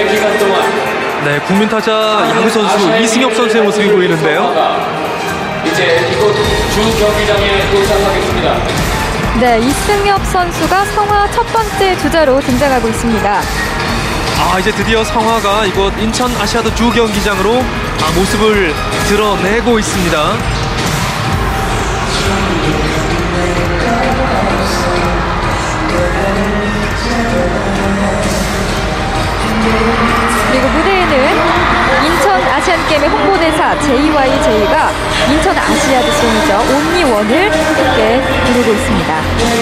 1년의 기간 동안 네, 국민타자 야구 선수 이승엽 선수의 모습이 보이는데요. 이제 이곳 주 경기장에 도착하겠습니다. 네, 이승엽 선수가 성화 첫 번째 주자로 등장하고 있습니다. 이제 드디어 성화가 이곳 인천 아시아드 주 경기장으로 모습을 드러내고 있습니다. 그리고 무대에는 인천 아시안게임의 홍보대사 JYJ가 인천 아시아드송이죠. 온리원을 함께 부르고 있습니다.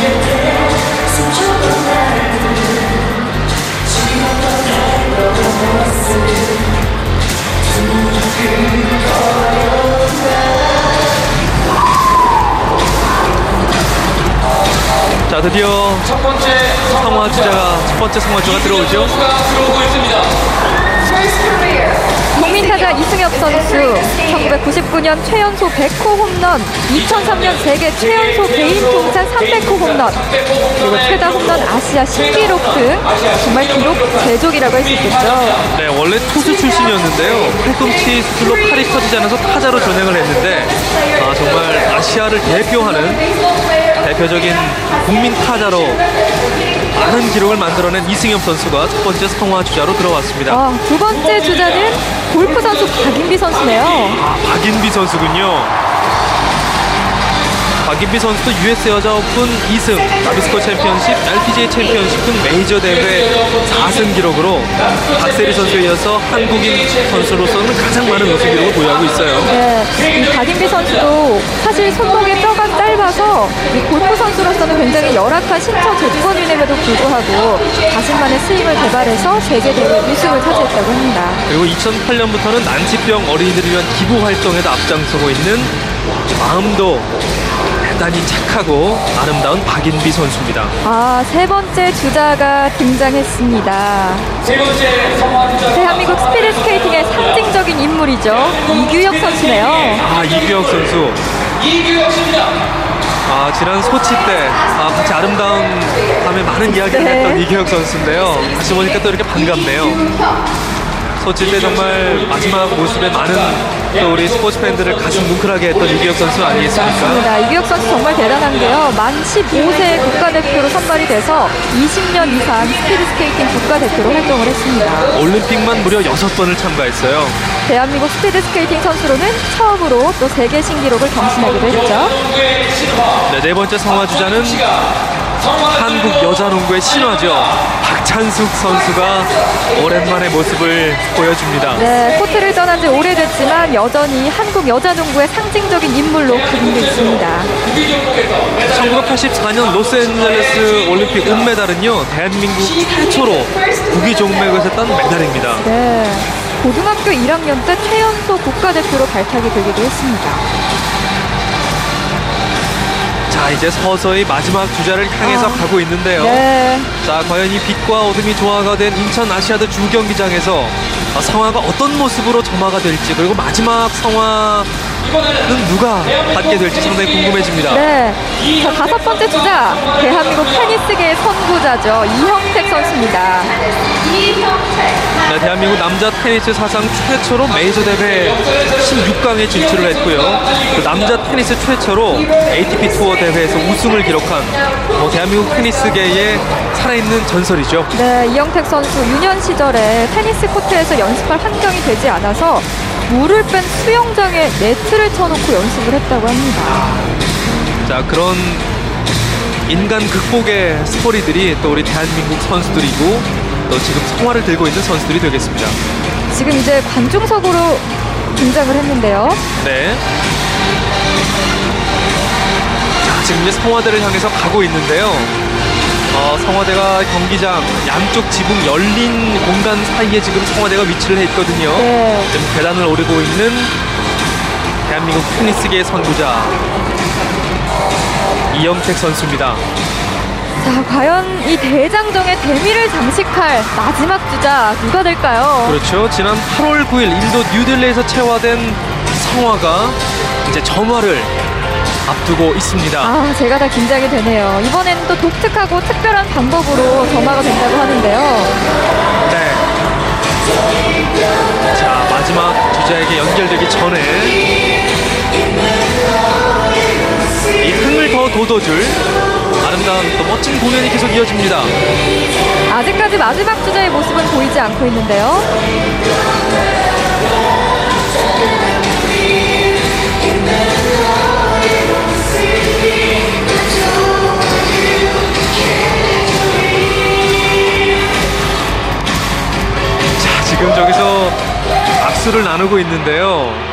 자, 드디어 첫 번째 성화주자가 들어오죠. 들어오고 있습니다. 국민타자 이승엽 선수 1999년 최연소 100호 홈런, 2003년 세계 최연소 개인 통산 300호 홈런, 그리고 최다 홈런 아시아 신기록 등 정말 기록 대족이라고 할 수 있겠죠. 네, 원래 투수 출신이었는데요. 팔꿈치 수술로 팔이 터지지 않아서 타자로 전향을 했는데 정말 아시아를 대표하는 대표적인 국민 타자로 많은 기록을 만들어낸 이승엽 선수가 첫 번째 성화 주자로 들어왔습니다. 두 번째 주자는 골프 선수 박인비 선수네요. 박인비 선수군요. 박인비 선수도 US 여자 오픈 2승, 나비스코 챔피언십, LPGA 챔피언십 등 메이저 대회 4승 기록으로 박세리 선수에 이어서 한국인 선수로서는 가장 많은 우승 기록을 보유하고 있어요. 네, 이 박인비 선수도 사실 손목의 뼈가 짧아서 이 골프 선수로서는 굉장히 열악한 신체 조건임에도 불구하고 자신만의 스윙을 개발해서 세계 대회 우승을 차지했다고 합니다. 그리고 2008년부터는 난치병 어린이들을 위한 기부 활동에도 앞장서고 있는 마음도 대단히 착하고 아름다운 박인비 선수입니다. 세 번째 주자가 등장했습니다. 세 번째 성화주자. 대한민국 스피드 스케이팅의 상징적인 인물이죠. 이규혁 선수네요. 이규혁 선수. 이규혁 씨입니다. 지난 소치 때 같이 아름다운 밤에 많은 이야기를 했던 이규혁 선수인데요. 다시 보니까 또 이렇게 반갑네요. 소치 때 정말 마지막 모습에 많은 또 우리 스포츠 팬들을 가슴 뭉클하게 했던 이규혁 선수 아니겠습니까? 맞습니다. 이규혁 선수 정말 대단한 게요. 만 15세 국가대표로 선발이 돼서 20년 이상 스피드 스케이팅 국가대표로 활동을 했습니다. 올림픽만 무려 6번을 참가했어요. 대한민국 스피드 스케이팅 선수로는 처음으로 또 세계 신기록을 경신하기도 했죠. 네 번째 성화 주자는 한국 여자농구의 신화죠. 박찬숙 선수가 오랜만에 모습을 보여줍니다. 네, 코트를 떠난 지 오래됐지만 여전히 한국 여자농구의 상징적인 인물로 기능되고 있습니다. 1984년 로스앤젤레스 올림픽 은메달은요, 대한민국 최초로 구기 종목에서 딴 메달입니다. 네, 고등학교 1학년 때 최연소 국가대표로 발탁이 되기도 했습니다. 자, 이제 서서히 마지막 주자를 향해서 가고 있는데요. 네. 자, 과연 이 빛과 어둠이 조화가 된 인천 아시아드 주 경기장에서 성화가 어떤 모습으로 점화가 될지, 그리고 마지막 성화는 누가 받게 될지 상당히 궁금해집니다. 네, 자, 5번째 주자 대한민국 테니스계의 선구자죠. 이형택 선수입니다. 네, 대한민국 남자 테니스 사상 최초로 메이저 대회 16강에 진출을 했고요. 그 남자 테니스 최초로 ATP 투어 대회에서 우승을 기록한 대한민국 테니스계의 살아있는 전설이죠. 네, 이형택 선수 유년 시절에 테니스 코트에서 연습할 환경이 되지 않아서 물을 뺀 수영장에 네트를 쳐놓고 연습을 했다고 합니다. 자, 그런 인간 극복의 스토리들이 또 우리 대한민국 선수들이고 또 지금 성화를 들고 있는 선수들이 되겠습니다. 지금 이제 관중석으로 등장을 했는데요. 네. 자, 지금 이제 성화대를 향해서 가고 있는데요. 성화대가 경기장 양쪽 지붕 열린 공간 사이에 지금 성화대가 위치를 해 있거든요. 네. 지금 계단을 오르고 있는 대한민국 테니스계의 선구자 이영택 선수입니다. 자, 과연 이 대장정의 대미를 장식할 마지막 주자 누가 될까요? 그렇죠. 지난 8월 9일 인도 뉴델리에서 채화된 성화가 이제 점화를 앞두고 있습니다. 제가 다 긴장이 되네요. 이번에는 또 독특하고 특별한 방법으로 점화가 된다고 하는데요. 네. 주자에게 연결되기 전에 이 흥을 더 돋워줄 아름다운 또 멋진 공연이 계속 이어집니다. 아직까지 마지막 주자의 모습은 보이지 않고 있는데요. 자, 지금 저기서 악수를 나누고 있는데요.